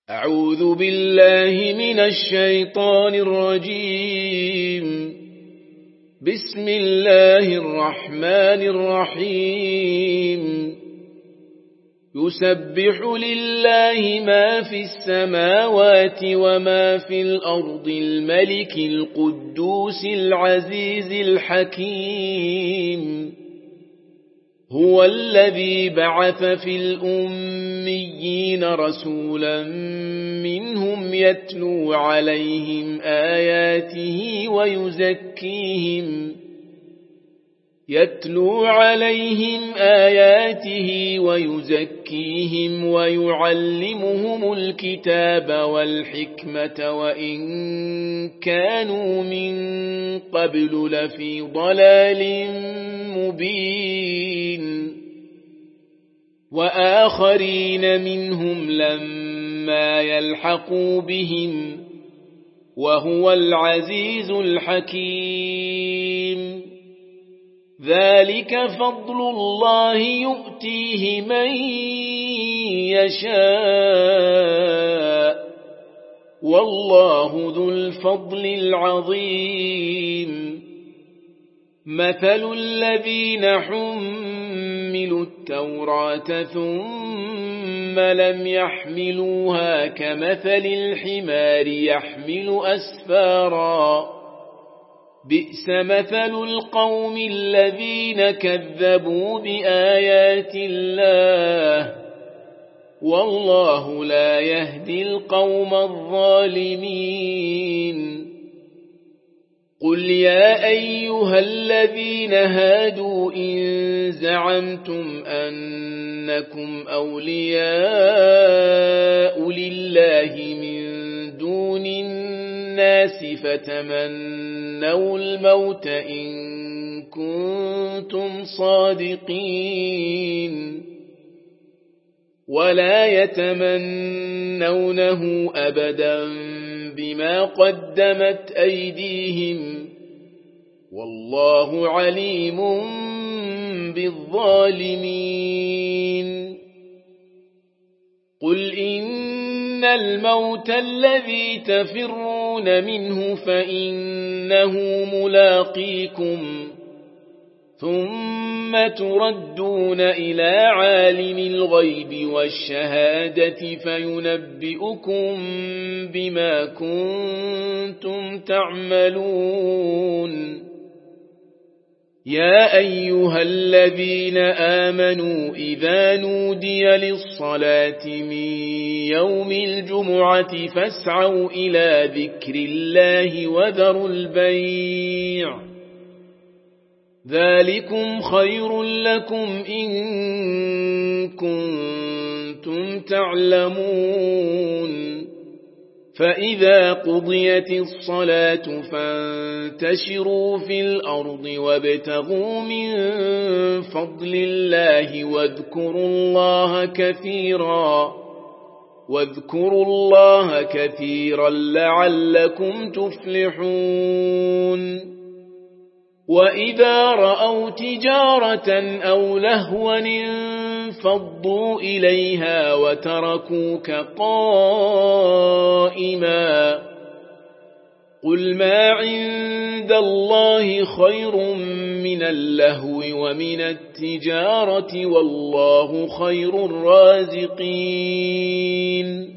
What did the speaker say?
أعوذ بالله من الشيطان الرجيم. بسم الله الرحمن الرحيم. يسبح لله ما في السماوات وما في الأرض الملك القدوس العزيز الحكيم. هو الذي بعث في الأميين رسولا منهم يتلو عليهم آياته ويزكيهم ويعلمهم الكتاب والحكمة وإن كانوا من قبل لفي ضلال مبين. وآخرين منهم لما يلحقوا بهم وهو العزيز الحكيم. ذلك فضل الله يؤتيه من يشاء والله ذو الفضل العظيم. مثل الذين حملوا التوراة ثم لم يحملوها كمثل الحمار يحمل أسفارا. بئس مثل القوم الذين كذبوا بآيات الله والله لا يهدي القوم الظالمين. قل يا أيها الذين هادوا إن زعمتم أنكم أولياء لله من دون الناس فتمنوا الموت إن كنتم صادقين ولا يتمنونه أبدا بما قدمت أيديهم والله عليم بالظالمين. قل إن الموت الذي تفرون منه فإنه ملاقيكم ثم تردون إلى عالم الغيب والشهادة فينبئكم بما كنتم تعملون. يا أيها الذين آمنوا إذا نودي للصلاة من يوم الجمعة فاسعوا إلى ذكر الله وذروا البيع ذلكم خير لكم إن كنتم تعلمون. فإذا قضيت الصلاة فانتشروا في الأرض وابتغوا من فضل الله واذكروا الله كثيرا لعلكم تفلحون. وإذا رأوا تجارة أو لهوا انفضوا إليها وتركوك قائما. قل ما عند الله خير من اللهو ومن التجارة والله خير الرازقين.